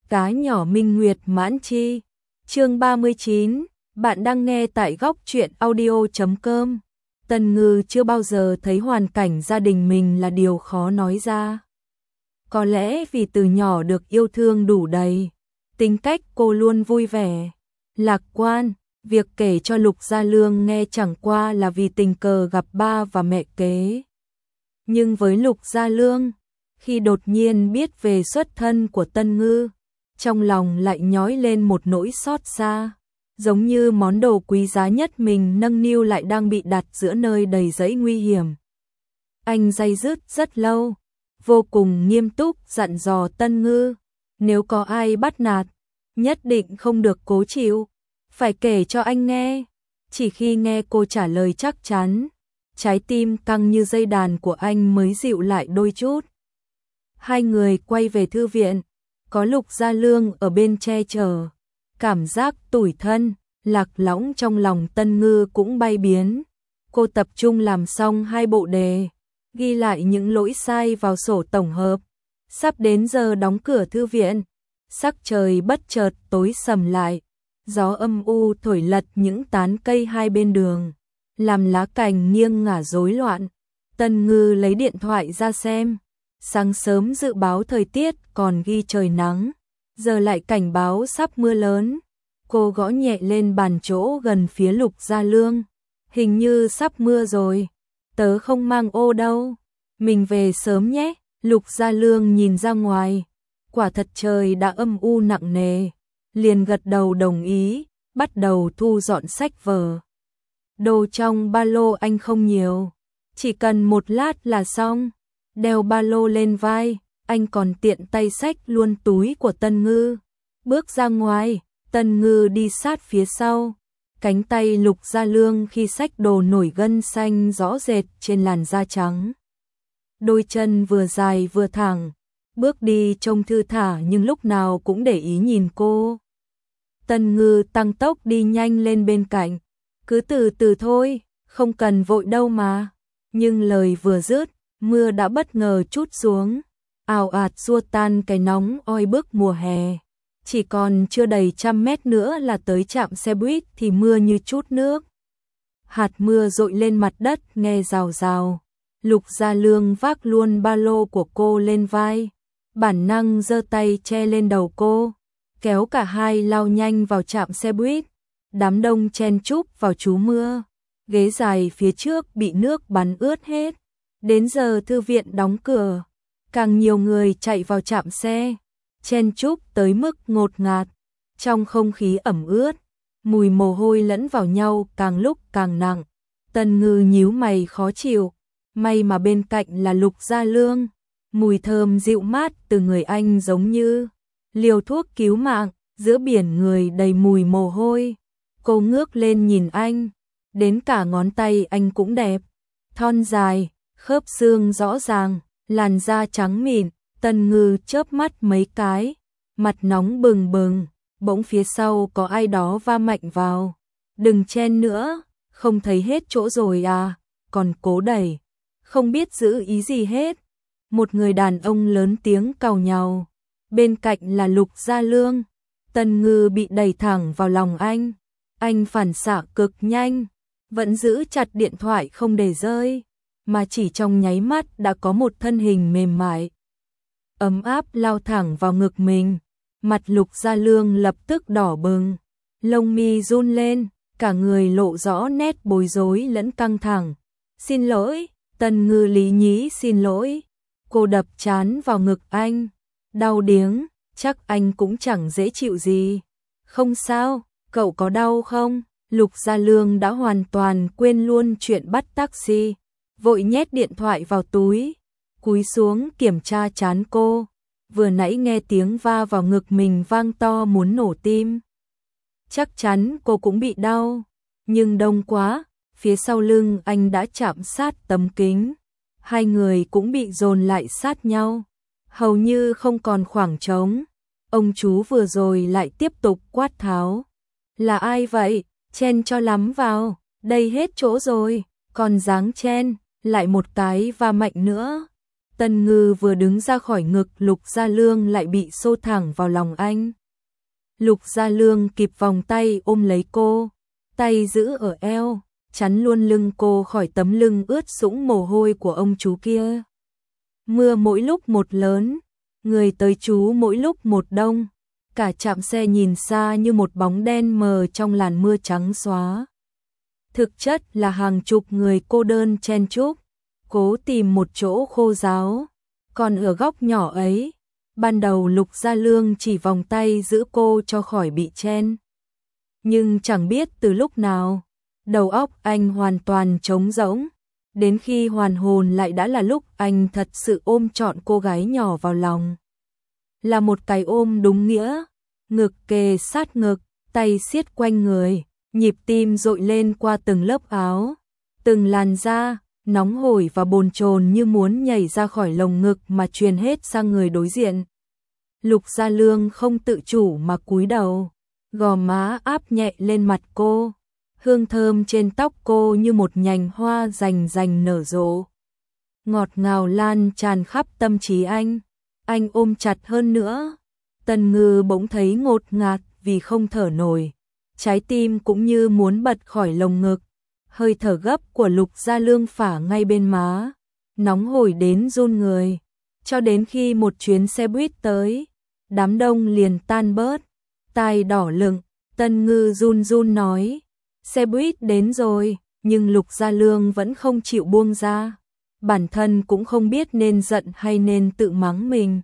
Cá nhỏ minh nguyệt mãn chi. Chương 39, bạn đang nghe tại góc truyện audio.com. Tần Ngư chưa bao giờ thấy hoàn cảnh gia đình mình là điều khó nói ra. Có lẽ vì từ nhỏ được yêu thương đủ đầy, tính cách cô luôn vui vẻ, lạc quan. Việc kể cho Lục Gia Lương nghe chẳng qua là vì tình cờ gặp ba và mẹ kế. Nhưng với Lục Gia Lương, khi đột nhiên biết về xuất thân của Tân Ngư, trong lòng lại nhói lên một nỗi xót xa, giống như món đồ quý giá nhất mình nâng niu lại đang bị đặt giữa nơi đầy rẫy nguy hiểm. Anh day dứt rất lâu, vô cùng nghiêm túc dặn dò Tân Ngư, nếu có ai bắt nạt, nhất định không được cố chịu, phải kể cho anh nghe. Chỉ khi nghe cô trả lời chắc chắn, trái tim căng như dây đàn của anh mới dịu lại đôi chút. Hai người quay về thư viện, có Lục Gia Lương ở bên che chở, cảm giác tủi thân, lạc lõng trong lòng Tân Ngư cũng bay biến. Cô tập trung làm xong 2 bộ đề, ghi lại những lỗi sai vào sổ tổng hợp. Sắp đến giờ đóng cửa thư viện, sắc trời bất chợt tối sầm lại, gió âm u thổi lật những tán cây hai bên đường, làm lá cành nghiêng ngả rối loạn. Tân Ngư lấy điện thoại ra xem, sáng sớm dự báo thời tiết còn ghi trời nắng, giờ lại cảnh báo sắp mưa lớn. Cô gõ nhẹ lên bàn chỗ gần phía Lục Gia Lương, hình như sắp mưa rồi, tớ không mang ô đâu, mình về sớm nhé. Lục Gia Lương nhìn ra ngoài, quả thật trời đã âm u nặng nề, liền gật đầu đồng ý, bắt đầu thu dọn sách vở. Đồ trong ba lô anh không nhiều, chỉ cần một lát là xong. Đeo ba lô lên vai, anh còn tiện tay xách luôn túi của Tân Ngư. Bước ra ngoài, Tân Ngư đi sát phía sau. Cánh tay Lục Gia Lương khi xách đồ nổi gân xanh rõ rệt trên làn da trắng. Đôi chân vừa dài vừa thẳng, bước đi trông thư thả nhưng lúc nào cũng để ý nhìn cô. Tân Ngư tăng tốc đi nhanh lên bên cạnh, cứ từ từ thôi, không cần vội đâu mà. Nhưng lời vừa dứt, mưa đã bất ngờ trút xuống, ào ạt xua tan cái nóng oi bức mùa hè. Chỉ còn chưa đầy 100 mét nữa là tới trạm xe buýt thì mưa như trút nước. Hạt mưa dội lên mặt đất nghe rào rào. Lục Gia Lương vác luôn ba lô của cô lên vai, bản năng giơ tay che lên đầu cô, kéo cả hai lao nhanh vào trạm xe buýt. Đám đông chen chúc vào trú mưa, ghế dài phía trước bị nước bắn ướt hết. Đến giờ thư viện đóng cửa, càng nhiều người chạy vào trạm xe, chen chúc tới mức ngột ngạt. Trong không khí ẩm ướt, mùi mồ hôi lẫn vào nhau càng lúc càng nặng. Tân Ngư nhíu mày khó chịu, may mà bên cạnh là Lục Gia Lương. Mùi thơm dịu mát từ người anh giống như liều thuốc cứu mạng, giữa biển người đầy mùi mồ hôi. Cô ngước lên nhìn anh, đến cả ngón tay anh cũng đẹp, thon dài, khớp xương rõ ràng, làn da trắng mịn. Tân Ngư chớp mắt mấy cái, mặt nóng bừng bừng, bỗng phía sau có ai đó va mạnh vào. Đừng chen nữa, không thấy hết chỗ rồi à, còn cố đẩy, không biết giữ ý gì hết. Một người đàn ông lớn tiếng càu nhàu, bên cạnh là Lục Gia Lương. Tân Ngư bị đẩy thẳng vào lòng anh phản xạ cực nhanh, vẫn giữ chặt điện thoại không để rơi, mà chỉ trong nháy mắt đã có một thân hình mềm mại, ấm áp lao thẳng vào ngực mình. Mặt Lục Gia Lương lập tức đỏ bừng, lông mi run lên, cả người lộ rõ nét bối rối lẫn căng thẳng. Xin lỗi, Tân Ngư lý nhí xin lỗi. Cô đập trán vào ngực anh, đau điếng, chắc anh cũng chẳng dễ chịu gì. Không sao, cậu có đau không? Lục Gia Lương đã hoàn toàn quên luôn chuyện bắt taxi, vội nhét điện thoại vào túi, cúi xuống kiểm tra trán cô. Vừa nãy nghe tiếng va vào ngực mình vang to muốn nổ tim. Chắc chắn cô cũng bị đau, nhưng đông quá, phía sau lưng anh đã chạm sát tấm kính. Hai người cũng bị dồn lại sát nhau, hầu như không còn khoảng trống. Ông chú vừa rồi lại tiếp tục quát tháo. Là ai vậy? Chen cho lắm vào, đây hết chỗ rồi, còn dáng chen, lại một cái và mạnh nữa. Tần Ngư vừa đứng ra khỏi ngực Lục Gia Lương lại bị xô thẳng vào lòng anh. Lục Gia Lương kịp vòng tay ôm lấy cô, tay giữ ở eo, chắn luôn lưng cô khỏi tấm lưng ướt sũng mồ hôi của ông chú kia. Mưa mỗi lúc một lớn, người tới chú mỗi lúc một đông, cả trạm xe nhìn xa như một bóng đen mờ trong làn mưa trắng xóa. Thực chất là hàng chục người cô đơn chen chúc, cố tìm một chỗ khô ráo. Còn ở góc nhỏ ấy, ban đầu Lục Gia Lương chỉ vòng tay giữ cô cho khỏi bị chen. Nhưng chẳng biết từ lúc nào, đầu óc anh hoàn toàn trống rỗng. Đến khi hoàn hồn lại đã là lúc anh thật sự ôm trọn cô gái nhỏ vào lòng. Là một cái ôm đúng nghĩa, ngực kề sát ngực, tay siết quanh người, nhịp tim dội lên qua từng lớp áo, từng làn da, nóng hổi và bồn chồn như muốn nhảy ra khỏi lồng ngực mà truyền hết sang người đối diện. Lục Gia Lương không tự chủ mà cúi đầu, gò má áp nhẹ lên mặt cô, hương thơm trên tóc cô như một nhành hoa rành rành nở rộ. Ngọt ngào lan tràn khắp tâm trí anh ôm chặt hơn nữa. Tần Ngư bỗng thấy ngột ngạt vì không thở nổi, trái tim cũng như muốn bật khỏi lồng ngực. Hơi thở gấp của Lục Gia Lương phả ngay bên má, nóng hổi đến run người, cho đến khi một chuyến xe buýt tới, đám đông liền tan bớt. Tai đỏ lựng, Tần Ngư run run nói, xe buýt đến rồi, nhưng Lục Gia Lương vẫn không chịu buông ra. Bản thân cũng không biết nên giận hay nên tự mắng mình.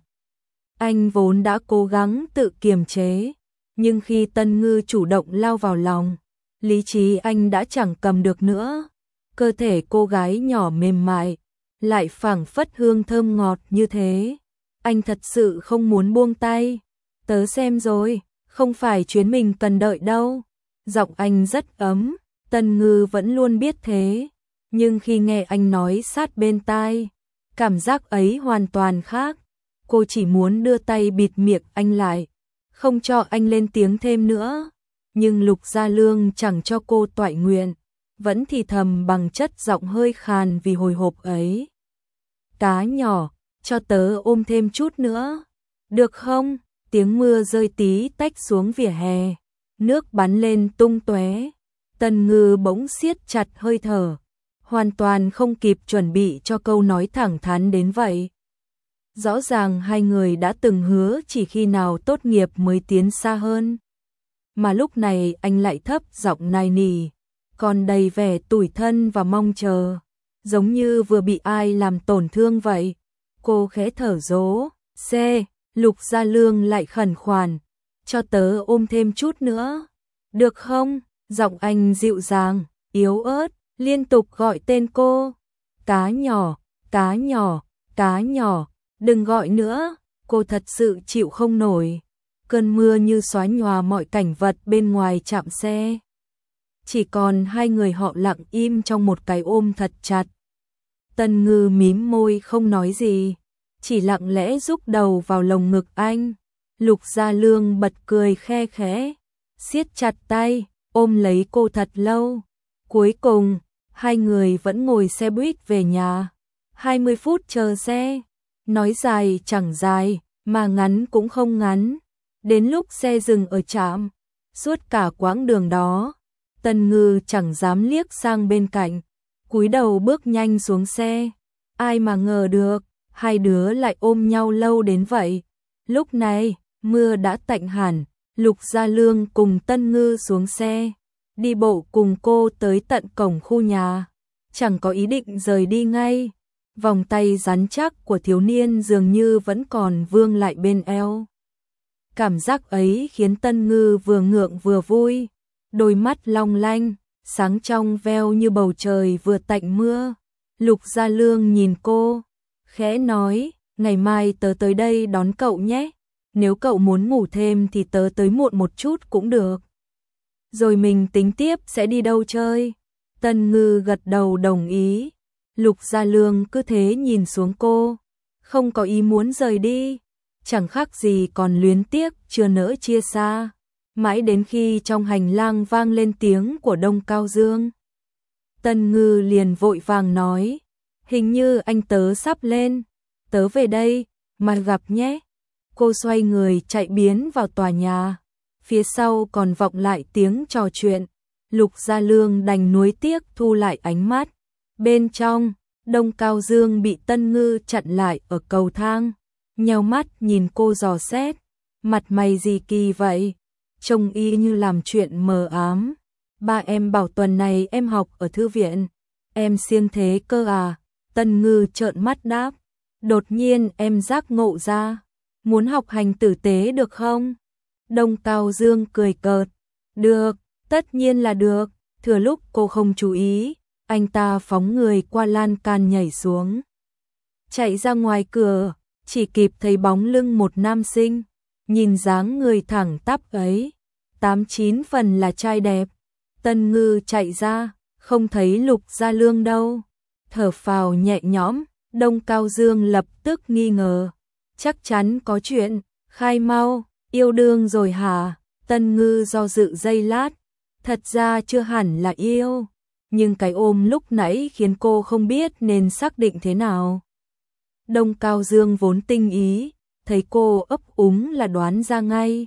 Anh vốn đã cố gắng tự kiềm chế, nhưng khi Tần Ngư chủ động lao vào lòng, lý trí anh đã chẳng cầm được nữa. Cơ thể cô gái nhỏ mềm mại, lại phảng phất hương thơm ngọt như thế. Anh thật sự không muốn buông tay. Tớ xem rồi, không phải chuyến mình cần đợi đâu. Giọng anh rất ấm, Tần Ngư vẫn luôn biết thế. Nhưng khi nghe anh nói sát bên tai, cảm giác ấy hoàn toàn khác. Cô chỉ muốn đưa tay bịt miệng anh lại, không cho anh lên tiếng thêm nữa. Nhưng Lục Gia Lương chẳng cho cô toại nguyện, vẫn thì thầm bằng chất giọng hơi khàn vì hồi hộp ấy. Cá nhỏ, cho tớ ôm thêm chút nữa, được không? Tiếng mưa rơi tí tách xuống vỉa hè, nước bắn lên tung tóe. Tần Ngư bỗng siết chặt hơi thở, hoàn toàn không kịp chuẩn bị cho câu nói thẳng thắn đến vậy. Rõ ràng hai người đã từng hứa chỉ khi nào tốt nghiệp mới tiến xa hơn. Mà lúc này anh lại thấp giọng nài nỉ, còn đầy vẻ tủi thân và mong chờ, giống như vừa bị ai làm tổn thương vậy. Cô khẽ thở dỗ, Lục Gia Lương lại khẩn khoản, cho tớ ôm thêm chút nữa, được không? Giọng anh dịu dàng, yếu ớt, liên tục gọi tên cô. Cá nhỏ, cá nhỏ, cá nhỏ, đừng gọi nữa, cô thật sự chịu không nổi. Cơn mưa như xóa nhòa mọi cảnh vật bên ngoài trạm xe. Chỉ còn hai người họ lặng im trong một cái ôm thật chặt. Tần Ngư mím môi không nói gì, chỉ lặng lẽ rúc đầu vào lồng ngực anh. Lục Gia Lương bật cười khe khẽ, siết chặt tay, ôm lấy cô thật lâu. Cuối cùng, hai người vẫn ngồi xe buýt về nhà. 20 phút chờ xe, nói dài chẳng dài, mà ngắn cũng không ngắn. Đến lúc xe dừng ở trạm, suốt cả quãng đường đó, Tần Ngư chẳng dám liếc sang bên cạnh, cúi đầu bước nhanh xuống xe. Ai mà ngờ được, hai đứa lại ôm nhau lâu đến vậy. Lúc này, mưa đã tạnh hẳn, Lục Gia Lương cùng Tần Ngư xuống xe, đi bộ cùng cô tới tận cổng khu nhà, chẳng có ý định rời đi ngay. Vòng tay rắn chắc của thiếu niên dường như vẫn còn vương lại bên eo. Cảm giác ấy khiến Tần Ngư vừa ngượng vừa vui, đôi mắt long lanh, sáng trong veo như bầu trời vừa tạnh mưa. Lục Gia Lương nhìn cô, khẽ nói, ngày mai tớ tới đây đón cậu nhé, nếu cậu muốn ngủ thêm thì tớ tới muộn một chút cũng được. Rồi mình tính tiếp sẽ đi đâu chơi. Tần Ngư gật đầu đồng ý. Lục Gia Lương cứ thế nhìn xuống cô, không có ý muốn rời đi, chẳng khác gì còn luyến tiếc chưa nỡ chia xa. Mãi đến khi trong hành lang vang lên tiếng của Đông Cao Dương, Tần Ngư liền vội vàng nói, hình như anh tớ sắp lên. tớ về đây, mà gặp nhé. Cô xoay người chạy biến vào tòa nhà, phía sau còn vọng lại tiếng trò chuyện. Lục Gia Lương đành nuối tiếc thu lại ánh mắt. Bên trong, Đông Cao Dương bị Tân Ngư chặn lại ở cầu thang, nheo mắt nhìn cô dò xét, mặt mày gì kỳ vậy, trông y như làm chuyện mờ ám. Ba em bảo tuần này em học ở thư viện, em siêng thế cơ à? Tân Ngư trợn mắt đáp, đột nhiên em giác ngộ ra, muốn học hành tử tế được không? Đông Cao Dương cười cợt, được, tất nhiên là được. Thừa lúc cô không chú ý, anh ta phóng người qua lan can nhảy xuống, chạy ra ngoài cửa, chỉ kịp thấy bóng lưng một nam sinh, nhìn dáng người thẳng tắp ấy, 8-9 phần là trai đẹp. Tân Ngư chạy ra, không thấy Lục Gia Lương đâu, thở phào nhẹ nhõm. Đông Cao Dương lập tức nghi ngờ, chắc chắn có chuyện, khai mau, yêu đương rồi hả? Tân Ngư do dự giây lát, thật ra chưa hẳn là yêu, nhưng cái ôm lúc nãy khiến cô không biết nên xác định thế nào. Đông Cao Dương vốn tinh ý, thấy cô ấp úng là đoán ra ngay.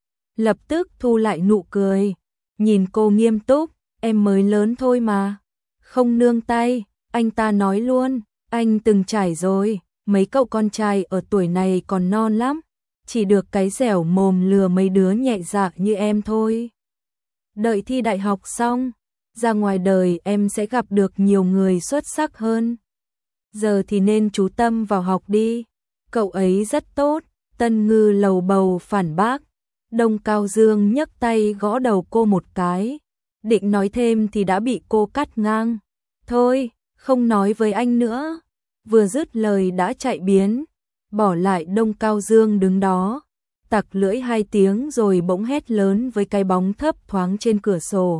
Lập tức thu lại nụ cười, nhìn cô nghiêm túc, em mới lớn thôi mà, không nương tay. Anh ta nói luôn, anh từng trải rồi, mấy cậu con trai ở tuổi này còn non lắm, chỉ được cái dẻo mồm lừa mấy đứa nhẹ dạ như em thôi. Đợi thi đại học xong, ra ngoài đời em sẽ gặp được nhiều người xuất sắc hơn. Giờ thì nên chú tâm vào học đi, cậu ấy rất tốt. Tân Ngư lầu bầu phản bác. Đông Cao Dương nhấc tay gõ đầu cô một cái, định nói thêm thì đã bị cô cắt ngang. Thôi, không nói với anh nữa. Vừa dứt lời đã chạy biến, bỏ lại Đông Cao Dương đứng đó, tặc lưỡi 2 tiếng rồi bỗng hét lớn với cái bóng thấp thoáng trên cửa sổ.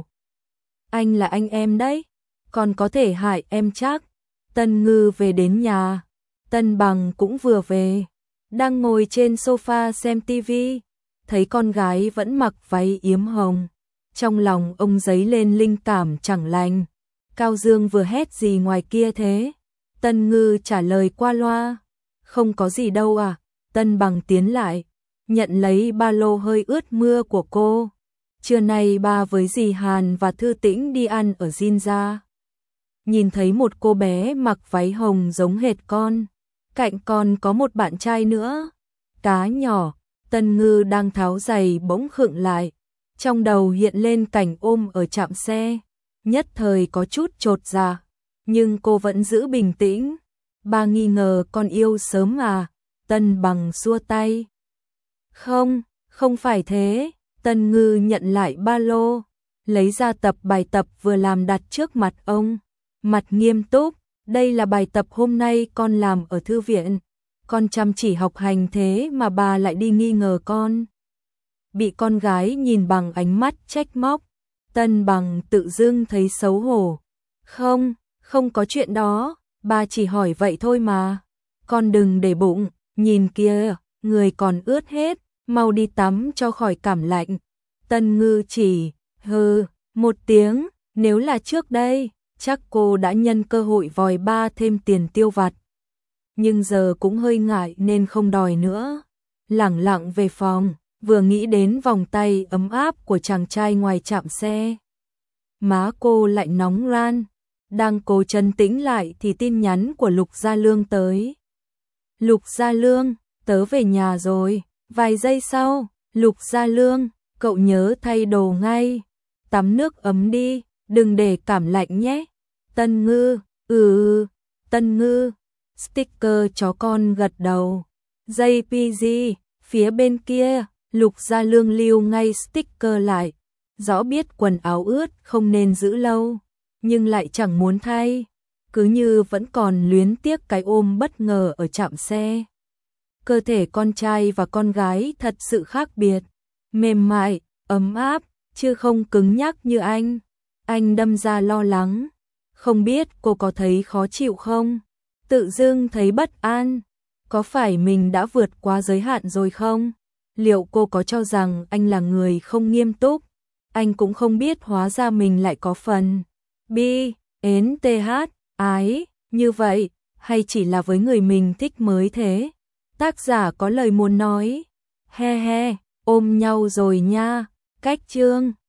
Anh là anh em đấy, còn có thể hại em chắc. Tân Ngư về đến nhà, Tân Bằng cũng vừa về, đang ngồi trên sofa xem tivi, thấy con gái vẫn mặc váy yếm hồng. Trong lòng ông dấy lên linh cảm chẳng lành. Cao Dương vừa hét gì ngoài kia thế? Tân Ngư trả lời qua loa, không có gì đâu à. Tân Bằng tiến lại, nhận lấy ba lô hơi ướt mưa của cô. Trưa nay ba với dì Hàn và Thư Tĩnh đi ăn ở Jinja. Nhìn thấy một cô bé mặc váy hồng giống hệt con, cạnh con có một bạn trai nữa. Cá nhỏ. Tân Ngư đang tháo giày bỗng khựng lại, trong đầu hiện lên cảnh ôm ở trạm xe, nhất thời có chút chột dạ, nhưng cô vẫn giữ bình tĩnh. Ba nghi ngờ con yêu sớm à? Tân Bằng xua tay. Không, không phải thế. Tân Ngư nhận lại ba lô, lấy ra tập bài tập vừa làm đặt trước mặt ông, mặt nghiêm túc. Đây là bài tập hôm nay con làm ở thư viện. Con chăm chỉ học hành thế mà bà lại đi nghi ngờ con. Bị con gái nhìn bằng ánh mắt trách móc, Tân Bằng tự dưng thấy xấu hổ. Không, không có chuyện đó, bà chỉ hỏi vậy thôi mà. Con đừng để bụng, nhìn kia, người còn ướt hết, mau đi tắm cho khỏi cảm lạnh. Tân Ngư chỉ, hừ, một tiếng, nếu là trước đây, chắc cô đã nhân cơ hội vòi ba thêm tiền tiêu vặt. Nhưng giờ cũng hơi ngại nên không đòi nữa. Lẳng lặng về phòng, vừa nghĩ đến vòng tay ấm áp của chàng trai ngoài trạm xe, má cô lại nóng ran. Đang cố trấn tĩnh lại thì tin nhắn của Lục Gia Lương tới. Lục Gia Lương, tớ về nhà rồi. Vài giây sau, Lục Gia Lương, cậu nhớ thay đồ ngay, tắm nước ấm đi, đừng để cảm lạnh nhé. Tân Ngư, Tân Ngư. Sticker chó con gật đầu. JPG, phía bên kia, Lục Gia Lương lưu ngay sticker lại. Rõ biết quần áo ướt không nên giữ lâu, nhưng lại chẳng muốn thay, cứ như vẫn còn luyến tiếc cái ôm bất ngờ ở trạm xe. Cơ thể con trai và con gái thật sự khác biệt, mềm mại, ấm áp, chứ không cứng nhắc như anh. Anh đâm ra lo lắng, không biết cô có thấy khó chịu không? Tự dưng thấy bất an, có phải mình đã vượt quá giới hạn rồi không? Liệu cô có cho rằng anh là người không nghiêm túc? Anh cũng không biết hóa ra mình lại có phần ếch ái như vậy. hay chỉ là với người mình thích mới thế? Tác giả có lời muốn nói. He he, ôm nhau rồi nha. Cách chương